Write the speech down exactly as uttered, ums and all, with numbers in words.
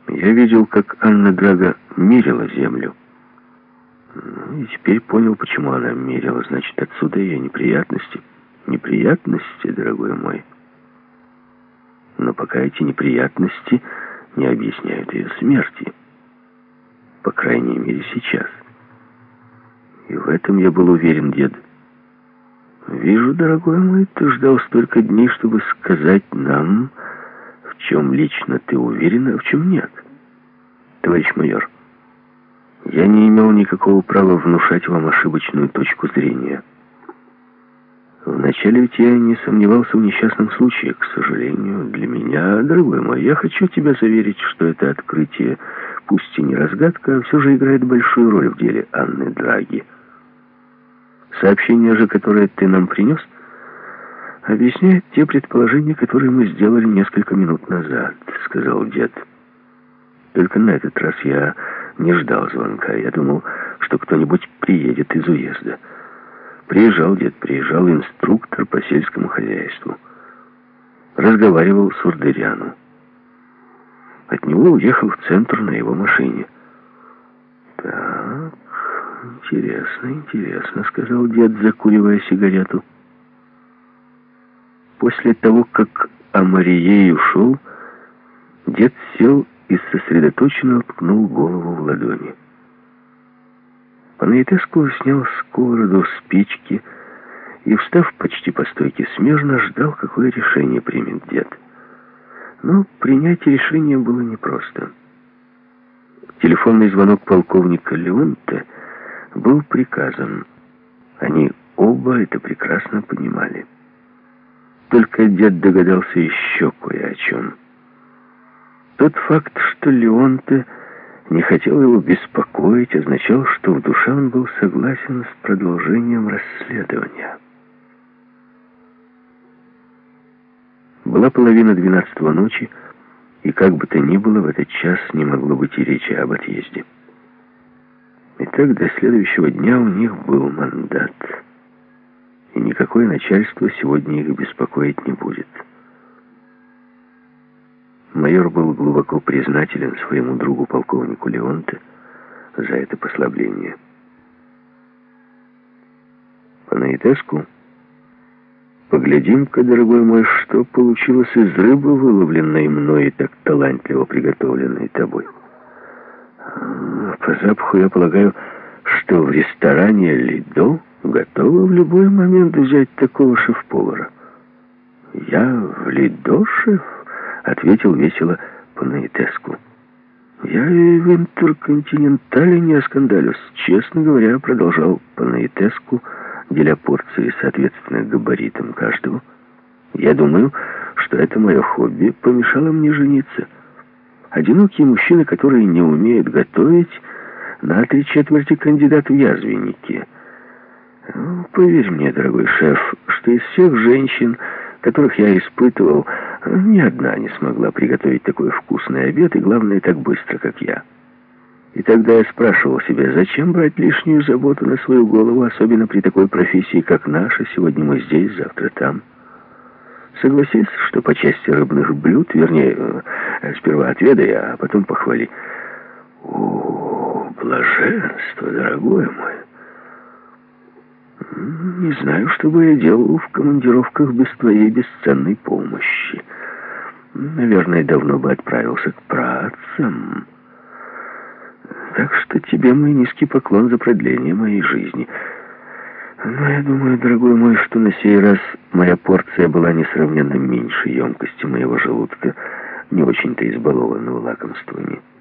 Я видел, как Анна Драга мерила землю. Ну, и теперь понял, почему она мерила. Значит, отсюда ее неприятности. Неприятности, дорогой мой. Но пока эти неприятности не объясняют ее смерти. По крайней мере, сейчас. И в этом я был уверен, дед. Вижу, дорогой мой, ты ждал столько дней, чтобы сказать нам, в чем лично ты уверен, а в чем нет. Товарищ майор, я не имел никакого права внушать вам ошибочную точку зрения. Вначале ведь я не сомневался в несчастном случае, к сожалению, для меня, дорогой мой. Я хочу тебя заверить, что это открытие, пусть и не разгадка, а все же играет большую роль в деле Анны Драги. Сообщение же, которое ты нам принес, объясняет те предположения, которые мы сделали несколько минут назад, сказал дед. Только на этот раз я не ждал звонка. Я думал, что кто-нибудь приедет из уезда. Приезжал дед, приезжал инструктор по сельскому хозяйству. Разговаривал с Урдыряну. От него уехал в центр на его машине. Так, интересно, интересно, сказал дед, закуривая сигарету. После того, как Амарией ушел, дед сел и сосредоточенно ткнул голову в ладони. Панаитеску снял сковороду с печки и, встав почти по стойке смирно, ждал, какое решение примет дед. Но принять решение было непросто. Телефонный звонок полковника Леонте был приказом. Они оба это прекрасно понимали. Только дед догадался еще кое о чем. Тот факт, что Леонте не хотел его беспокоить, означал, что в душе он был согласен с продолжением расследования. Была половина двенадцатого ночи, и как бы то ни было, в этот час не могло быть и речи об отъезде. Итак, до следующего дня у них был мандат, и никакое начальство сегодня их беспокоить не будет. Майор был глубоко признателен своему другу полковнику Леонте за это послабление. Панаитеску, поглядим-ка, дорогой мой, что получилось из рыбы, выловленной мной и так талантливо приготовленной тобой. По запаху я полагаю, что в ресторане «Лидо» готовы в любой момент взять такого шеф-повара. Я в «Лидо», шеф? Ответил весело Панаитеску. Я и в «Интерконтинентале» не оскандалюсь. Честно говоря, продолжал Панаитеску, деля порции соответственно габаритам каждого. Я думаю, что это мое хобби помешало мне жениться. Одинокие мужчины, которые не умеют готовить, на три четверти кандидат в язвенники. Поверь мне, дорогой шеф, что из всех женщин, которых я испытывал, ни одна не смогла приготовить такой вкусный обед, и главное, так быстро, как я. И тогда я спрашивал себя, зачем брать лишнюю заботу на свою голову, особенно при такой профессии, как наша. Сегодня мы здесь, завтра там. Согласись, что по части рыбных блюд, вернее, сперва отведай, а потом похвали. О, блаженство, дорогой мой! Не знаю, что бы я делал в командировках без твоей бесценной помощи. Наверное, давно бы отправился к працам. Так что тебе мой низкий поклон за продление моей жизни. Но я думаю, дорогой мой, что на сей раз моя порция была несравненно меньше емкости моего желудка, не очень-то избалованного лакомствами.